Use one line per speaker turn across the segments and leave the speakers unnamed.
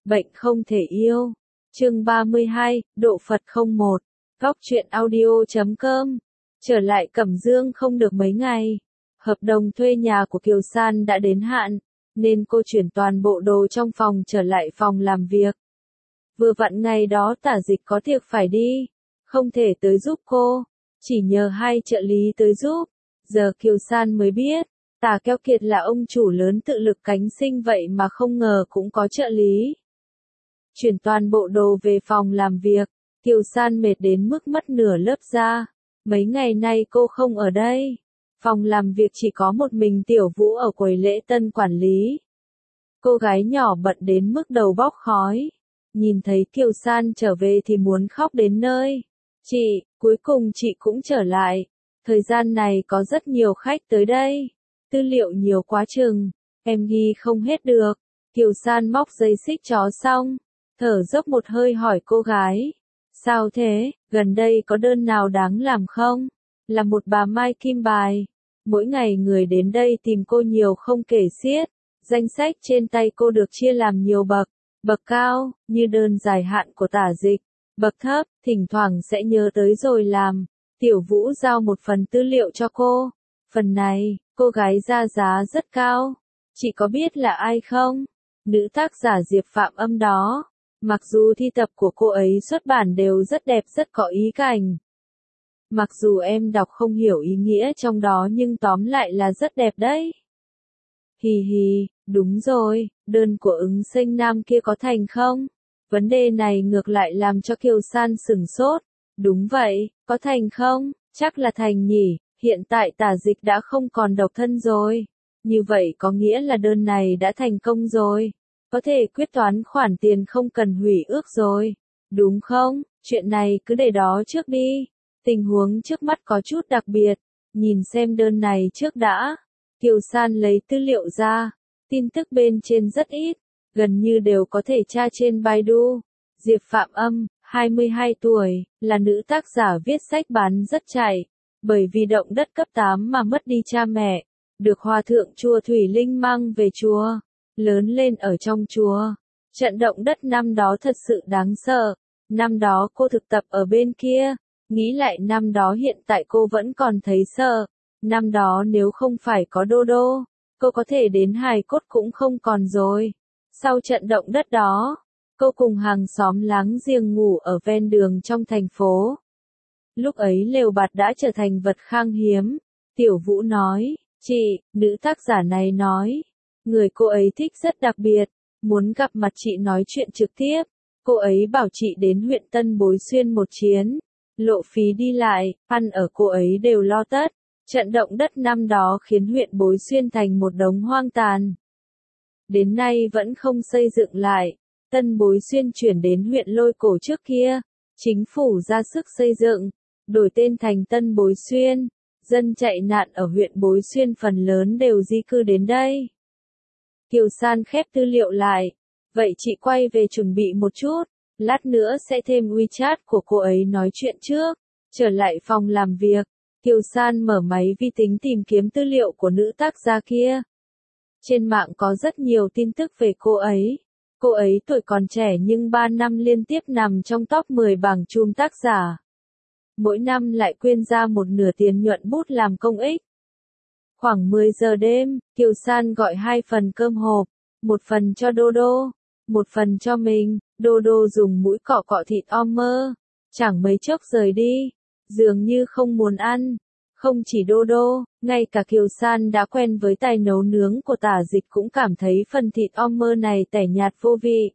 Bệnh không thể yêu. Chương 32, Độ Phật 01. Góc truyện audio.com. Trở lại Cẩm Dương không được mấy ngày. Hợp đồng thuê nhà của Kiều San đã đến hạn, nên cô chuyển toàn bộ đồ trong phòng trở lại phòng làm việc. Vừa vặn ngày đó Tả Dịch có tiệc phải đi, không thể tới giúp cô, chỉ nhờ hai trợ lý tới giúp. Giờ Kiều San mới biết, Tả Keo Kiệt là ông chủ lớn tự lực cánh sinh vậy mà không ngờ cũng có trợ lý. Chuyển toàn bộ đồ về phòng làm việc, Kiều San mệt đến mức mất nửa lớp da. Mấy ngày nay cô không ở đây. Phòng làm việc chỉ có một mình Tiểu Vũ ở quầy lễ tân quản lý. Cô gái nhỏ bận đến mức đầu bốc khói. Nhìn thấy Kiều San trở về thì muốn khóc đến nơi. Chị, cuối cùng chị cũng trở lại. Thời gian này có rất nhiều khách tới đây. Tư liệu nhiều quá chừng, em ghi không hết được. Kiều San móc dây xích chó xong, thở dốc một hơi hỏi cô gái. Sao thế, gần đây có đơn nào đáng làm không? Là một bà Mai Kim Bài. Mỗi ngày người đến đây tìm cô nhiều không kể xiết. Danh sách trên tay cô được chia làm nhiều bậc. Bậc cao, như đơn dài hạn của Tả Dịch. Bậc thấp, thỉnh thoảng sẽ nhớ tới rồi làm. Tiểu Vũ giao một phần tư liệu cho cô. Phần này, cô gái ra giá rất cao. Chị có biết là ai không? Nữ tác giả Diệp Phạm Âm đó. Mặc dù thi tập của cô ấy xuất bản đều rất đẹp rất có ý cảnh. Mặc dù em đọc không hiểu ý nghĩa trong đó nhưng tóm lại là rất đẹp đấy. Hì hì, đúng rồi, đơn của ứng sinh nam kia có thành không? Vấn đề này ngược lại làm cho Kiều San sửng sốt. Đúng vậy, có thành không? Chắc là thành nhỉ, hiện tại Tả Dịch đã không còn độc thân rồi. Như vậy có nghĩa là đơn này đã thành công rồi. Có thể quyết toán khoản tiền không cần hủy ước rồi. Đúng không? Chuyện này cứ để đó trước đi. Tình huống trước mắt có chút đặc biệt. Nhìn xem đơn này trước đã. Kiều San lấy tư liệu ra. Tin tức bên trên rất ít. Gần như đều có thể tra trên Baidu. Diệp Phạm Âm, 22 tuổi, là nữ tác giả viết sách bán rất chạy. Bởi vì động đất cấp 8 mà mất đi cha mẹ. Được Hòa thượng chùa Thủy Linh mang về chùa. Lớn lên ở trong chùa. Trận động đất năm đó thật sự đáng sợ. Năm đó cô thực tập ở bên kia. Nghĩ lại năm đó hiện tại cô vẫn còn thấy sợ. Năm đó nếu không phải có Đô Đô, cô có thể đến hài cốt cũng không còn rồi. Sau trận động đất đó, cô cùng hàng xóm láng giềng ngủ ở ven đường trong thành phố. Lúc ấy lều bạt đã trở thành vật khan hiếm. Tiểu Vũ nói, chị, nữ tác giả này nói. Người cô ấy thích rất đặc biệt, muốn gặp mặt chị nói chuyện trực tiếp. Cô ấy bảo chị đến huyện Tân Bối Xuyên một chuyến. Lộ phí đi lại, ăn ở cô ấy đều lo tất. Trận động đất năm đó khiến huyện Bối Xuyên thành một đống hoang tàn. Đến nay vẫn không xây dựng lại. Tân Bối Xuyên chuyển đến huyện Lôi Cổ trước kia. Chính phủ ra sức xây dựng, đổi tên thành Tân Bối Xuyên. Dân chạy nạn ở huyện Bối Xuyên phần lớn đều di cư đến đây. Kiều San khép tư liệu lại. Vậy chị quay về chuẩn bị một chút. Lát nữa sẽ thêm WeChat của cô ấy nói chuyện trước. Trở lại phòng làm việc. Kiều San mở máy vi tính tìm kiếm tư liệu của nữ tác gia kia. Trên mạng có rất nhiều tin tức về cô ấy. Cô ấy tuổi còn trẻ nhưng 3 năm liên tiếp nằm trong top 10 bảng chùm tác giả. Mỗi năm lại quyên ra một nửa tiền nhuận bút làm công ích. Khoảng 10 giờ đêm, Kiều San gọi 2 phần cơm hộp, một phần cho Đô Đô, một phần cho mình. Đô Đô dùng mũi cọ cọ thịt mơ, chẳng mấy chốc rời đi, dường như không muốn ăn. Không chỉ Đô Đô, ngay cả Kiều San đã quen với tài nấu nướng của Tả Dịch cũng cảm thấy phần thịt mơ này tẻ nhạt vô vị.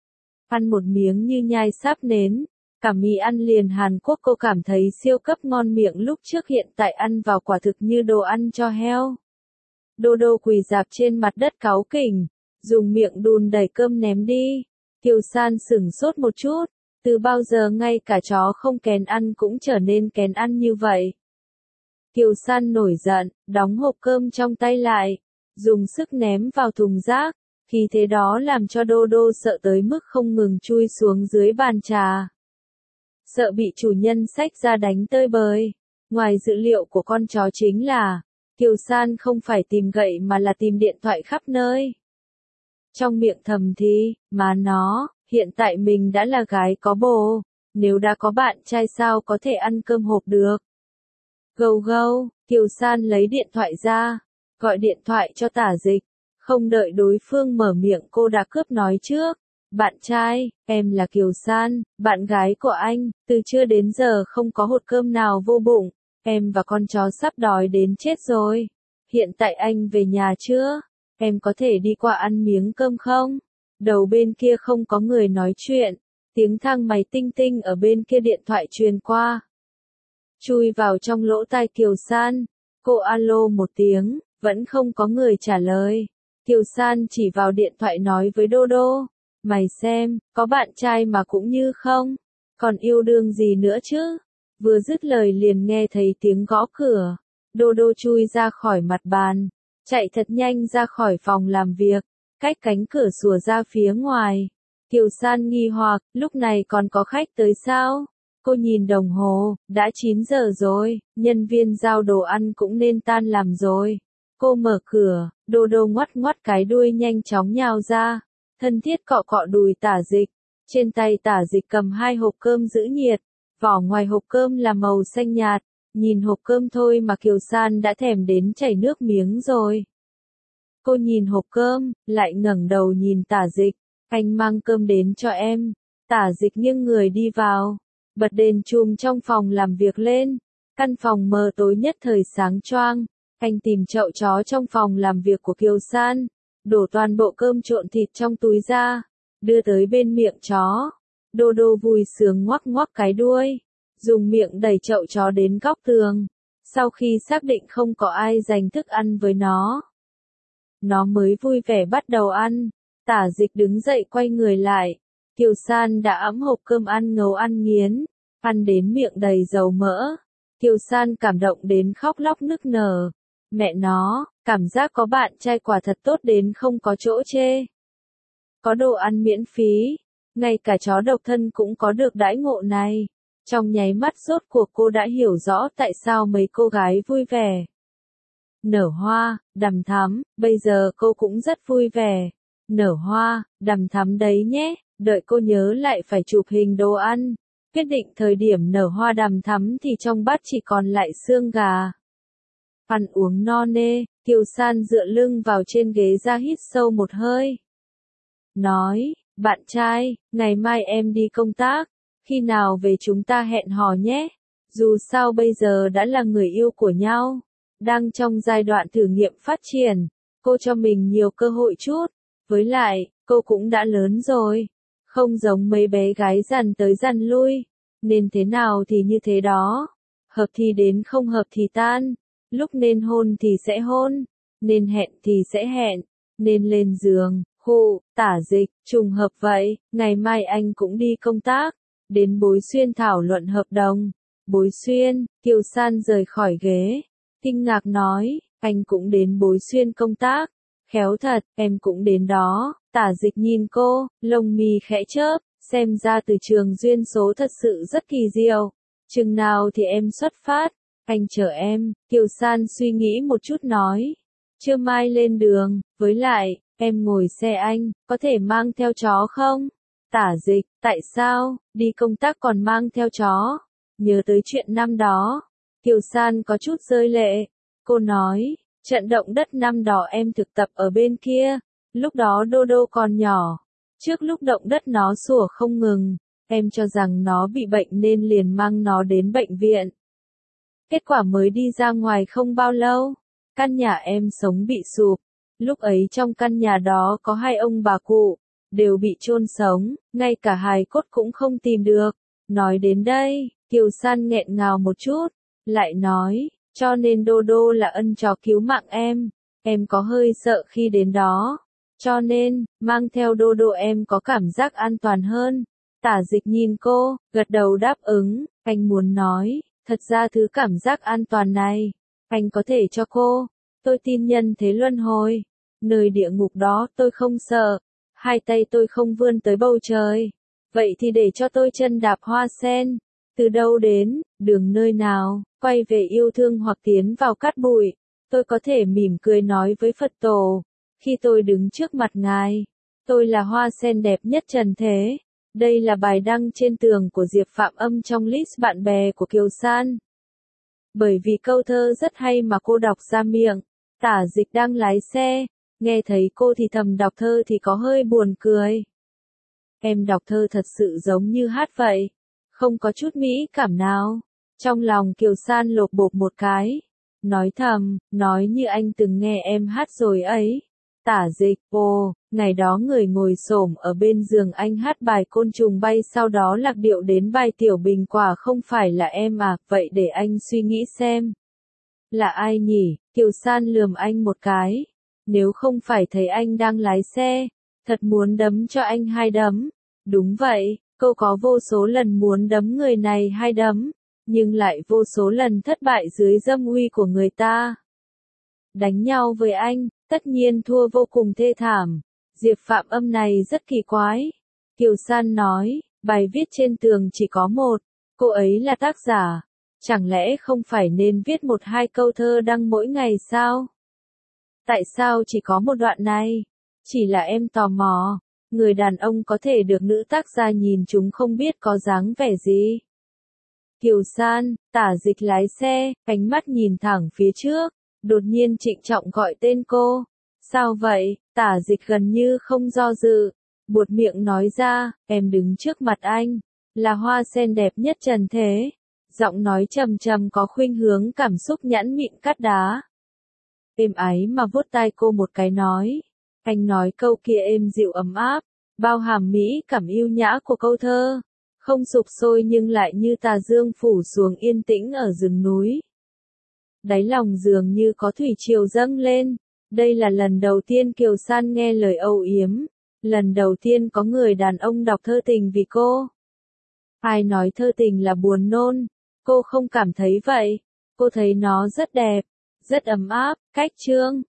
Ăn một miếng như nhai sáp nến. Cả mì ăn liền Hàn Quốc cô cảm thấy siêu cấp ngon miệng lúc trước hiện tại ăn vào quả thực như đồ ăn cho heo. Đô Đô quỳ rạp trên mặt đất cáu kỉnh, dùng miệng đùn đẩy cơm ném đi. Kiều San sửng sốt một chút, từ bao giờ ngay cả chó không kén ăn cũng trở nên kén ăn như vậy. Kiều San nổi giận, đóng hộp cơm trong tay lại, dùng sức ném vào thùng rác, khí thế đó làm cho Đô Đô sợ tới mức không ngừng chui xuống dưới bàn trà. Sợ bị chủ nhân xách ra đánh tơi bời. Ngoài dữ liệu của con chó chính là, Kiều San không phải tìm gậy mà là tìm điện thoại khắp nơi. Trong miệng thầm thì, mà nó, hiện tại mình đã là gái có bồ, nếu đã có bạn trai sao có thể ăn cơm hộp được. Gâu gâu, Kiều San lấy điện thoại ra, gọi điện thoại cho Tả Dịch, không đợi đối phương mở miệng cô đã cướp nói trước. Bạn trai, em là Kiều San, bạn gái của anh, từ trưa đến giờ không có hột cơm nào vô bụng, em và con chó sắp đói đến chết rồi. Hiện tại anh về nhà chưa? Em có thể đi qua ăn miếng cơm không? Đầu bên kia không có người nói chuyện, tiếng thang máy tinh tinh ở bên kia điện thoại truyền qua. Chui vào trong lỗ tai Kiều San, cô alo một tiếng, vẫn không có người trả lời. Kiều San chỉ vào điện thoại nói với Dodo, mày xem, có bạn trai mà cũng như không, còn yêu đương gì nữa chứ? Vừa dứt lời liền nghe thấy tiếng gõ cửa, Dodo chui ra khỏi mặt bàn, chạy thật nhanh ra khỏi phòng làm việc, cách cánh cửa sủa ra phía ngoài. Kiều San nghi hoặc, lúc này còn có khách tới sao? Cô nhìn đồng hồ, đã 9 giờ rồi, nhân viên giao đồ ăn cũng nên tan làm rồi. Cô mở cửa, Dodo ngoắt ngoắt cái đuôi nhanh chóng nhào ra, thân thiết cọ cọ đùi Tả Dịch. Trên tay Tả Dịch cầm 2 hộp cơm giữ nhiệt, vỏ ngoài hộp cơm là màu xanh nhạt, nhìn hộp cơm thôi mà Kiều San đã thèm đến chảy nước miếng rồi. Cô nhìn hộp cơm, lại ngẩng đầu nhìn Tả Dịch, anh mang cơm đến cho em. Tả Dịch nghiêng người đi vào, bật đèn chùm trong phòng làm việc lên, căn phòng mờ tối nhất thời sáng choang. Anh tìm chậu chó trong phòng làm việc của Kiều San, đổ toàn bộ cơm trộn thịt trong túi ra, đưa tới bên miệng chó. Dodo vui sướng ngoắc ngoắc cái đuôi, dùng miệng đẩy chậu chó đến góc tường. Sau khi xác định không có ai giành thức ăn với nó mới vui vẻ bắt đầu ăn. Tả Dịch đứng dậy quay người lại, Kiều San đã ẵm hộp cơm ăn ngấu ăn nghiến, ăn đến miệng đầy dầu mỡ. Kiều San cảm động đến khóc lóc nức nở. Mẹ nó, cảm giác có bạn trai quả thật tốt đến không có chỗ chê. Có đồ ăn miễn phí, ngay cả chó độc thân cũng có được đãi ngộ này. Trong nháy mắt rốt cuộc cô đã hiểu rõ tại sao mấy cô gái vui vẻ. Nở hoa, đằm thắm, bây giờ cô cũng rất vui vẻ. Nở hoa, đằm thắm đấy nhé, đợi cô nhớ lại phải chụp hình đồ ăn. Quyết định thời điểm nở hoa đằm thắm thì trong bát chỉ còn lại xương gà. Ăn uống no nê, Kiều San dựa lưng vào trên ghế ra hít sâu một hơi. Nói, bạn trai, ngày mai em đi công tác, khi nào về chúng ta hẹn hò nhé. Dù sao bây giờ đã là người yêu của nhau, đang trong giai đoạn thử nghiệm phát triển, cô cho mình nhiều cơ hội chút. Với lại, cô cũng đã lớn rồi, không giống mấy bé gái dằn tới dằn lui, nên thế nào thì như thế đó. Hợp thì đến không hợp thì tan. Lúc nên hôn thì sẽ hôn, nên hẹn thì sẽ hẹn, nên lên giường. Tả Dịch, trùng hợp vậy, ngày mai anh cũng đi công tác, đến Bối Xuyên thảo luận hợp đồng. Bối Xuyên, Kiều San rời khỏi ghế, kinh ngạc nói, anh cũng đến Bối Xuyên công tác, khéo thật, em cũng đến đó. Tả Dịch nhìn cô, lông mi khẽ chớp, xem ra từ trường duyên số thật sự rất kỳ diệu. Chừng nào thì em xuất phát? Anh chờ em, Kiều San suy nghĩ một chút nói. Trưa mai lên đường, với lại, em ngồi xe anh, có thể mang theo chó không? Tả Dịch, tại sao, đi công tác còn mang theo chó? Nhớ tới chuyện năm đó. Kiều San có chút rơi lệ. Cô nói, trận động đất năm đó em thực tập ở bên kia, lúc đó Dodo còn nhỏ. Trước lúc động đất nó sủa không ngừng, em cho rằng nó bị bệnh nên liền mang nó đến bệnh viện. Kết quả mới đi ra ngoài không bao lâu, căn nhà em sống bị sụp. Lúc ấy trong căn nhà đó có 2 ông bà cụ, đều bị chôn sống, ngay cả hài cốt cũng không tìm được. Nói đến đây, Kiều San nghẹn ngào một chút, lại nói, cho nên Dodo là ân chó cứu mạng em có hơi sợ khi đến đó. Cho nên, mang theo Dodo em có cảm giác an toàn hơn. Tả Dịch nhìn cô, gật đầu đáp ứng, anh muốn nói. Thật ra thứ cảm giác an toàn này, anh có thể cho cô. Tôi tin nhân thế luân hồi. Nơi địa ngục đó tôi không sợ. 2 tay tôi không vươn tới bầu trời. Vậy thì để cho tôi chân đạp hoa sen. Từ đâu đến, đường nơi nào, quay về yêu thương hoặc tiến vào cát bụi. Tôi có thể mỉm cười nói với Phật tổ. Khi tôi đứng trước mặt Ngài, Tôi là hoa sen đẹp nhất trần thế. Đây là bài đăng trên tường của Diệp Phạm Âm trong list bạn bè của Kiều San. Bởi vì câu thơ rất hay mà cô đọc ra miệng. Tả Dịch đang lái xe, nghe thấy cô thì thầm đọc thơ thì có hơi buồn cười. Em đọc thơ thật sự giống như hát vậy, không có chút mỹ cảm nào. Trong lòng Kiều San lột bột một cái, nói thầm, nói như anh từng nghe em hát rồi ấy. Tả Dịch, ồ, ngày đó người ngồi xổm ở bên giường anh hát bài côn trùng bay, sau đó lạc điệu đến bài tiểu bình quả không phải là em à, vậy để anh suy nghĩ xem. Là ai nhỉ? Kiều San lườm anh một cái. Nếu không phải thấy anh đang lái xe, thật muốn đấm cho anh 2 đấm. Đúng vậy, cô có vô số lần muốn đấm người này 2 đấm, nhưng lại vô số lần thất bại dưới dâm uy của người ta. Đánh nhau với anh, tất nhiên thua vô cùng thê thảm. Diệp Phạm Âm này rất kỳ quái. Kiều San nói, bài viết trên tường chỉ có một, cô ấy là tác giả. Chẳng lẽ không phải nên viết 1-2 câu thơ đăng mỗi ngày sao? Tại sao chỉ có một đoạn này? Chỉ là em tò mò, người đàn ông có thể được nữ tác gia nhìn chúng không biết có dáng vẻ gì. Kiều San, Tả Dịch lái xe, ánh mắt nhìn thẳng phía trước, đột nhiên trịnh trọng gọi tên cô. Sao vậy? Tả Dịch gần như không do dự, buột miệng nói ra, em đứng trước mặt anh, là hoa sen đẹp nhất trần thế. Giọng nói trầm trầm có khuynh hướng cảm xúc nhẵn mịn cắt đá. Êm ái mà vuốt tai cô một cái nói. Anh nói câu kia êm dịu ấm áp, bao hàm mỹ cảm yêu nhã của câu thơ. Không sục sôi nhưng lại như tà dương phủ xuống yên tĩnh ở rừng núi. Đáy lòng dường như có thủy triều dâng lên. Đây là lần đầu tiên Kiều San nghe lời âu yếm. Lần đầu tiên có người đàn ông đọc thơ tình vì cô. Ai nói thơ tình là buồn nôn? Cô không cảm thấy vậy. Cô thấy nó rất đẹp, rất ấm áp, cách chương.